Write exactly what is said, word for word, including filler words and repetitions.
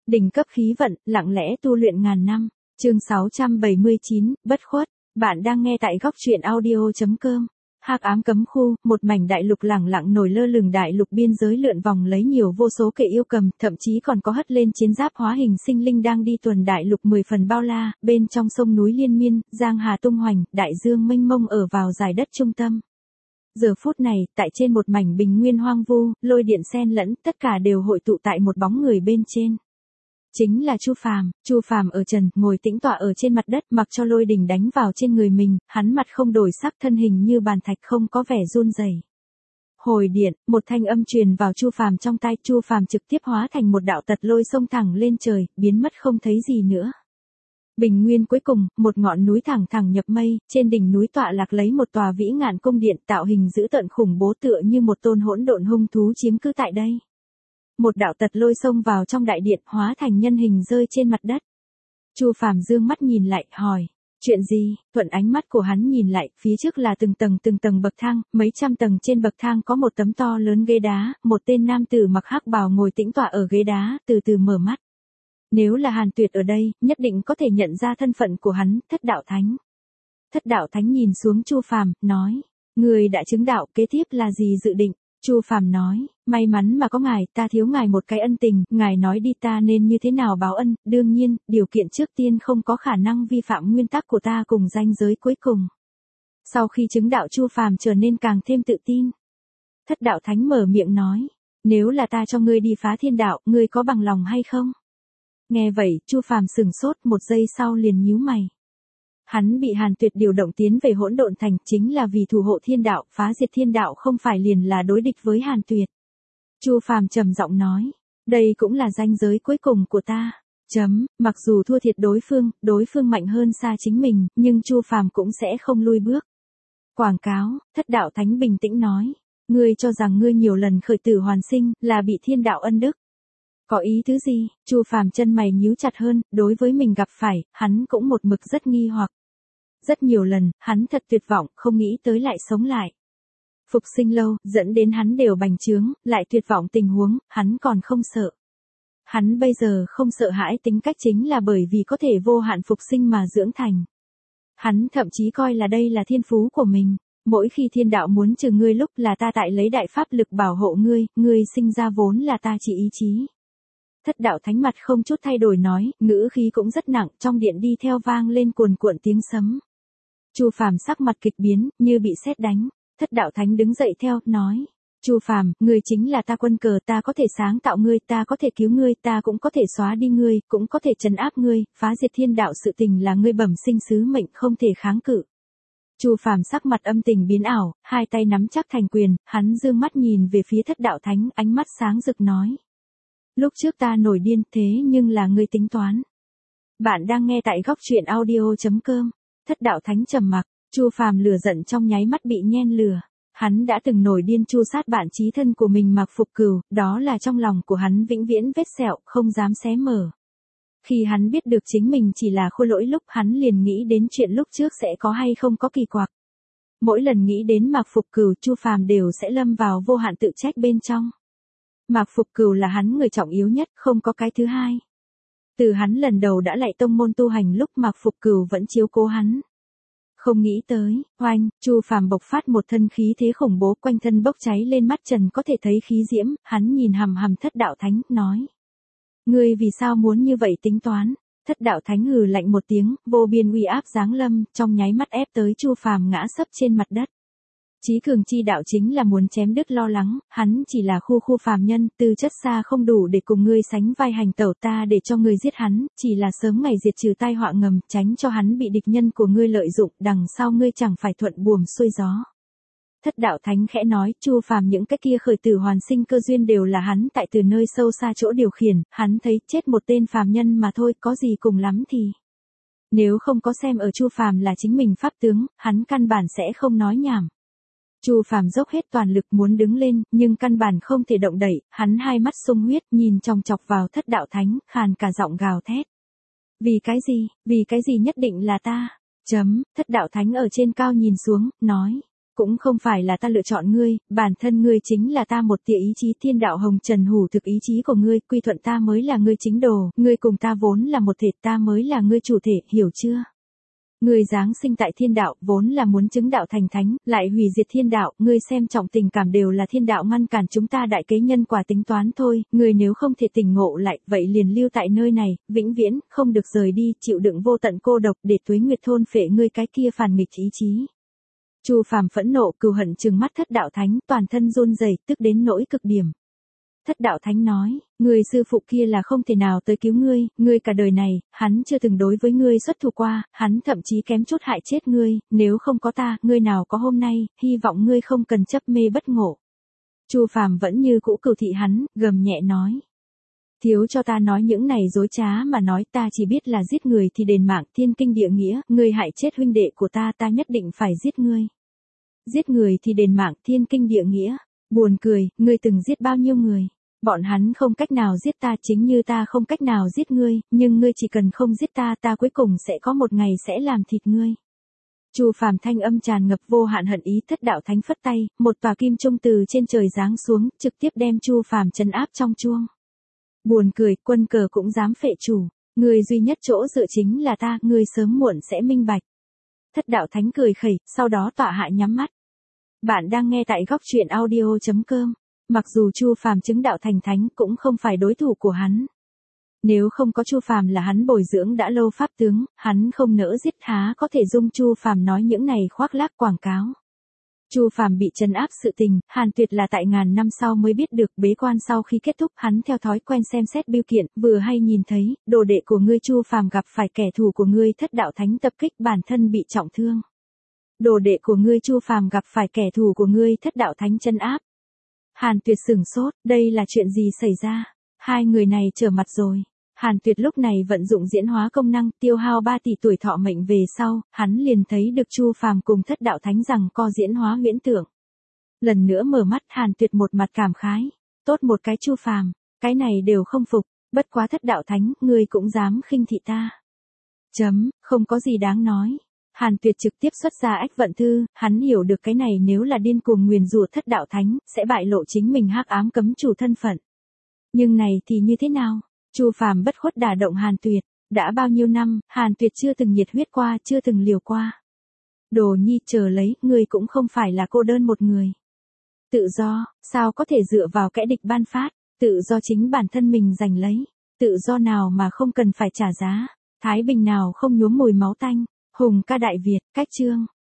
Đỉnh cấp khí vận, lặng lẽ tu luyện ngàn năm. Chương sáu trăm bảy mươi chín, bất khuất. Bạn đang nghe tại góc truyện audio chấm com. Hắc ám cấm khu, một mảnh đại lục lẳng lặng nổi lơ lửng, đại lục biên giới lượn vòng lấy nhiều vô số kẻ yêu cầm, thậm chí còn có hất lên chiến giáp hóa hình sinh linh đang đi tuần đại lục mười phần bao la, bên trong sông núi liên miên, giang hà tung hoành, đại dương mênh mông ở vào dải đất trung tâm. Giờ phút này, tại trên một mảnh bình nguyên hoang vu, lôi điện xen lẫn, tất cả đều hội tụ tại một bóng người bên trên. Chính là Chu Phàm. Chu Phàm ở trần, ngồi tĩnh tọa ở trên mặt đất, mặc cho lôi đình đánh vào trên người mình, hắn mặt không đổi sắc, thân hình như bàn thạch, không có vẻ run rẩy. Hồi điện, một thanh âm truyền vào Chu Phàm trong tai, Chu Phàm trực tiếp hóa thành một đạo tật lôi xông thẳng lên trời, biến mất không thấy gì nữa. Bình nguyên cuối cùng, một ngọn núi thẳng thẳng nhập mây, trên đỉnh núi tọa lạc lấy một tòa vĩ ngạn cung điện, tạo hình dữ tợn khủng bố tựa như một tôn hỗn độn hung thú chiếm cứ tại đây. Một đạo tật lôi xông vào trong đại điện, hóa thành nhân hình rơi trên mặt đất. Chu Phàm dương mắt nhìn lại, hỏi, chuyện gì? Thuận ánh mắt của hắn nhìn lại, phía trước là từng tầng từng tầng bậc thang, mấy trăm tầng trên bậc thang có một tấm to lớn ghế đá, một tên nam tử mặc hắc bào ngồi tĩnh tọa ở ghế đá, từ từ mở mắt. Nếu là Hàn Tuyệt ở đây, nhất định có thể nhận ra thân phận của hắn, Thất Đạo Thánh. Thất Đạo Thánh nhìn xuống Chu Phàm, nói, người đã chứng đạo, kế tiếp là gì dự định? Chu Phàm nói, may mắn mà có ngài, ta thiếu ngài một cái ân tình, ngài nói đi ta nên như thế nào báo ân, đương nhiên, điều kiện trước tiên không có khả năng vi phạm nguyên tắc của ta cùng ranh giới cuối cùng. Sau khi chứng đạo Chu Phàm trở nên càng thêm tự tin. Thất Đạo Thánh mở miệng nói, nếu là ta cho ngươi đi phá thiên đạo, ngươi có bằng lòng hay không? Nghe vậy, Chu Phàm sừng sốt, một giây sau liền nhíu mày. Hắn bị Hàn Tuyệt điều động tiến về Hỗn Độn Thành, chính là vì thủ hộ thiên đạo, phá diệt thiên đạo không phải liền là đối địch với Hàn Tuyệt. Chu Phàm trầm giọng nói, đây cũng là ranh giới cuối cùng của ta. Chấm, mặc dù thua thiệt đối phương, đối phương mạnh hơn xa chính mình, nhưng Chu Phàm cũng sẽ không lui bước. Quảng cáo, Thất Đạo Thánh bình tĩnh nói, ngươi cho rằng ngươi nhiều lần khởi tử hoàn sinh, là bị thiên đạo ân đức. Có ý tứ gì? Chu Phàm chân mày nhíu chặt hơn, đối với mình gặp phải, hắn cũng một mực rất nghi hoặc. Rất nhiều lần, hắn thật tuyệt vọng, không nghĩ tới lại sống lại. Phục sinh lâu, dẫn đến hắn đều bành trướng, lại tuyệt vọng tình huống, hắn còn không sợ. Hắn bây giờ không sợ hãi tính cách chính là bởi vì có thể vô hạn phục sinh mà dưỡng thành. Hắn thậm chí coi là đây là thiên phú của mình. Mỗi khi thiên đạo muốn trừ ngươi lúc là ta tại lấy đại pháp lực bảo hộ ngươi, ngươi sinh ra vốn là ta chỉ ý chí. Thất Đạo Thánh mặt không chút thay đổi nói, ngữ khí cũng rất nặng, trong điện đi theo vang lên cuồn cuộn tiếng sấm. Chu Phàm sắc mặt kịch biến, như bị sét đánh. Thất Đạo Thánh đứng dậy theo, nói, Chu Phàm, ngươi chính là ta quân cờ, ta có thể sáng tạo ngươi, ta có thể cứu ngươi, ta cũng có thể xóa đi ngươi, cũng có thể trấn áp ngươi, phá diệt thiên đạo sự tình là ngươi bẩm sinh sứ mệnh, không thể kháng cự. Chu Phàm sắc mặt âm tình biến ảo, hai tay nắm chắc thành quyền, hắn dương mắt nhìn về phía Thất Đạo Thánh, ánh mắt sáng rực nói. Lúc trước ta nổi điên, thế nhưng là ngươi tính toán. Bạn đang nghe tại góc truyện audio chấm com. Thất Đạo Thánh trầm mặc, Chu Phàm lửa giận trong nháy mắt bị nhen lửa. Hắn đã từng nổi điên tru sát bạn chí thân của mình Mạc Phục Cửu, đó là trong lòng của hắn vĩnh viễn vết sẹo, không dám xé mở. Khi hắn biết được chính mình chỉ là khôi lỗi lúc, hắn liền nghĩ đến chuyện lúc trước sẽ có hay không có kỳ quặc. Mỗi lần nghĩ đến Mạc Phục Cửu, Chu Phàm đều sẽ lâm vào vô hạn tự trách bên trong. Mạc Phục Cửu là hắn người trọng yếu nhất, không có cái thứ hai. Từ hắn lần đầu đã lạy tông môn tu hành lúc Mạc Phục Cửu vẫn chiếu cố hắn. Không nghĩ tới, oanh, Chu Phàm bộc phát một thân khí thế khủng bố, quanh thân bốc cháy lên, mắt trần có thể thấy khí diễm, hắn nhìn hằm hằm Thất Đạo Thánh, nói. Ngươi vì sao muốn như vậy tính toán? Thất Đạo Thánh hừ lạnh một tiếng, vô biên uy áp giáng lâm, trong nháy mắt ép tới Chu Phàm ngã sấp trên mặt đất. Chí cường chi đạo chính là muốn chém đứt lo lắng, hắn chỉ là khu khu phàm nhân, tư chất xa không đủ để cùng ngươi sánh vai hành tẩu, ta để cho ngươi giết hắn, chỉ là sớm ngày diệt trừ tai họa ngầm, tránh cho hắn bị địch nhân của ngươi lợi dụng, đằng sau ngươi chẳng phải thuận buồm xuôi gió. Thất Đạo Thánh khẽ nói, Chu Phàm những cái kia khởi tử hoàn sinh cơ duyên đều là hắn tại từ nơi sâu xa chỗ điều khiển, hắn thấy chết một tên phàm nhân mà thôi, có gì cùng lắm thì. Nếu không có xem ở Chu Phàm là chính mình pháp tướng, hắn căn bản sẽ không nói nhảm. Chu Phàm dốc hết toàn lực muốn đứng lên, nhưng căn bản không thể động đậy, hắn hai mắt sung huyết, nhìn chòng chọc vào Thất Đạo Thánh, khàn cả giọng gào thét. Vì cái gì, vì cái gì nhất định là ta? Chấm, Thất Đạo Thánh ở trên cao nhìn xuống, nói. Cũng không phải là ta lựa chọn ngươi, bản thân ngươi chính là ta một tia ý chí thiên đạo hồng trần hủ thực ý chí của ngươi, quy thuận ta mới là ngươi chính đồ, ngươi cùng ta vốn là một thể, ta mới là ngươi chủ thể, hiểu chưa? Ngươi giáng sinh tại thiên đạo, vốn là muốn chứng đạo thành thánh, lại hủy diệt thiên đạo, ngươi xem trọng tình cảm đều là thiên đạo ngăn cản chúng ta đại kế nhân quả tính toán thôi, ngươi nếu không thể tỉnh ngộ lại, vậy liền lưu tại nơi này, vĩnh viễn, không được rời đi, chịu đựng vô tận cô độc để tuế nguyệt thôn phệ ngươi cái kia phản nghịch ý chí. Chu Phàm phẫn nộ cừu hận trừng mắt Thất Đạo Thánh, toàn thân run rẩy, tức đến nỗi cực điểm. Thất Đạo Thánh nói, người sư phụ kia là không thể nào tới cứu ngươi, ngươi cả đời này, hắn chưa từng đối với ngươi xuất thủ qua, hắn thậm chí kém chút hại chết ngươi, nếu không có ta, ngươi nào có hôm nay, hy vọng ngươi không cần chấp mê bất ngộ. Chu Phàm vẫn như cũ cừu thị hắn, gầm nhẹ nói. Thiếu cho ta nói những này dối trá mà nói, ta chỉ biết là giết người thì đền mạng, thiên kinh địa nghĩa, ngươi hại chết huynh đệ của ta, ta nhất định phải giết ngươi. Giết người thì đền mạng, thiên kinh địa nghĩa. Buồn cười, ngươi từng giết bao nhiêu người? Bọn hắn không cách nào giết ta, chính như ta không cách nào giết ngươi, nhưng ngươi chỉ cần không giết ta, ta cuối cùng sẽ có một ngày sẽ làm thịt ngươi. Chu Phàm thanh âm tràn ngập vô hạn hận ý. Thất Đạo Thánh phất tay, một tòa kim trung từ trên trời giáng xuống, trực tiếp đem Chu Phàm trấn áp trong chuông. Buồn cười, quân cờ cũng dám phệ chủ, ngươi duy nhất chỗ dựa chính là ta, ngươi sớm muộn sẽ minh bạch. Thất Đạo Thánh cười khẩy, sau đó tọa hạ nhắm mắt. Bạn đang nghe tại góc truyện audio chấm com. Mặc dù Chu Phàm chứng đạo thành thánh cũng không phải đối thủ của hắn. Nếu không có Chu Phàm là hắn bồi dưỡng đã lâu pháp tướng, hắn không nỡ giết, há có thể dung Chu Phàm nói những này khoác lác quảng cáo. Chu Phàm bị trấn áp sự tình, Hàn Tuyệt là tại ngàn năm sau mới biết được, bế quan sau khi kết thúc, hắn theo thói quen xem xét bưu kiện, vừa hay nhìn thấy, đồ đệ của ngươi Chu Phàm gặp phải kẻ thù của ngươi Thất Đạo Thánh tập kích, bản thân bị trọng thương. Đồ đệ của ngươi Chu Phàm gặp phải kẻ thù của ngươi Thất Đạo Thánh trấn áp. Hàn Tuyệt sửng sốt, đây là chuyện gì xảy ra? Hai người này trở mặt rồi. Hàn Tuyệt lúc này vận dụng diễn hóa công năng, tiêu hao ba tỷ tuổi thọ mệnh về sau, hắn liền thấy được Chu Phàm cùng Thất Đạo Thánh rằng co diễn hóa huyễn tưởng. Lần nữa mở mắt, Hàn Tuyệt một mặt cảm khái, tốt một cái Chu Phàm, cái này đều không phục, bất quá Thất Đạo Thánh, ngươi cũng dám khinh thị ta. Chấm, không có gì đáng nói. Hàn Tuyệt trực tiếp xuất ra ách vận thư, hắn hiểu được cái này nếu là điên cuồng nguyền rủa Thất Đạo Thánh, sẽ bại lộ chính mình hắc ám cấm chủ thân phận. Nhưng này thì như thế nào? Chu Phàm bất khuất đả động Hàn Tuyệt, đã bao nhiêu năm, Hàn Tuyệt chưa từng nhiệt huyết qua, chưa từng liều qua. Đồ nhi chờ lấy, ngươi cũng không phải là cô đơn một người. Tự do, sao có thể dựa vào kẻ địch ban phát, tự do chính bản thân mình giành lấy, tự do nào mà không cần phải trả giá, thái bình nào không nhuốm mùi máu tanh. Hùng ca Đại Việt, cách chương.